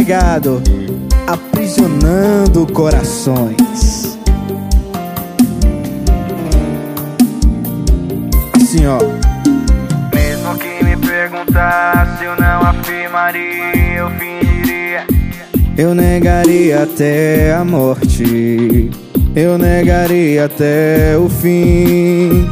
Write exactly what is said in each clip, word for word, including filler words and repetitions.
ligado? Aprisionando corações. Assim, ó. Mesmo que me perguntasse, eu não afirmaria, eu fingiria. Eu negaria até a morte, eu negaria até o fim.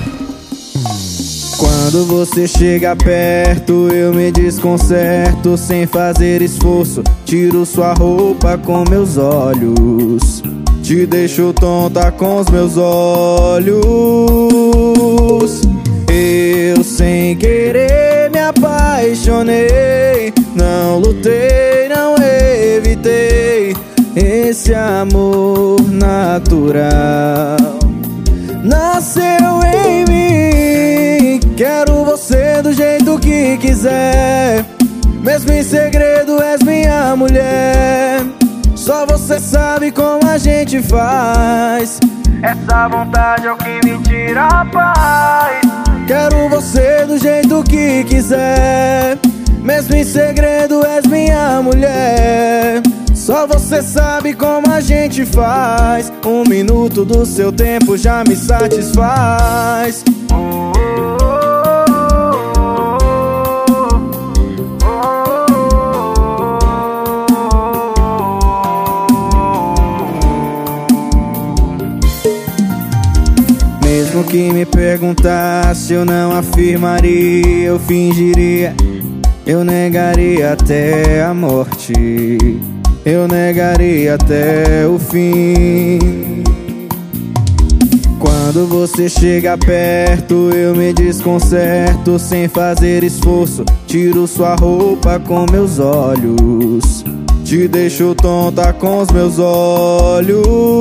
Quando você chega perto, eu me desconcerto sem fazer esforço. Tiro sua roupa com meus olhos, te deixo tonta com os meus olhos. Eu sem querer me apaixonei, não lutei, não evitei esse amor natural. Nasceu em mim, quero você do jeito que quiser. Mesmo em segredo és minha mulher, só você sabe como a gente faz. Essa vontade é o que me tira a paz. Quero você do jeito que quiser. Mesmo em segredo és minha mulher, só você sabe como a gente faz. Um minuto do seu tempo já me satisfaz. Mesmo que me perguntasse, eu não afirmaria, eu fingiria. Eu negaria até a morte, eu negaria até o fim. Quando você chega perto, eu me desconcerto sem fazer esforço. Tiro sua roupa com meus olhos, te deixo tonta com os meus olhos.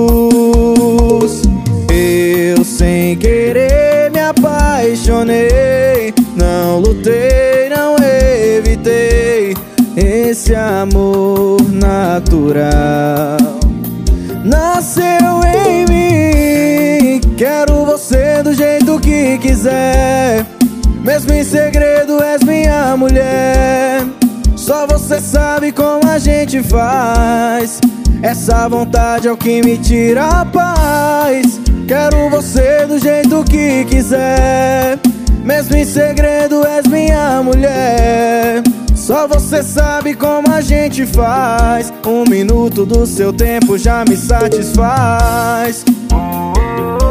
Eu sem querer me apaixonei, não lutei, não evitei esse amor natural. Nasceu em mim, quero você do jeito que quiser. Mesmo em segredo és minha mulher, só você sabe como a gente faz. Essa vontade é o que me tira a paz. Quero você do jeito que quiser. Mesmo em segredo és minha mulher, só você sabe como a gente faz. Um minuto do seu tempo já me satisfaz. Oh, oh, oh.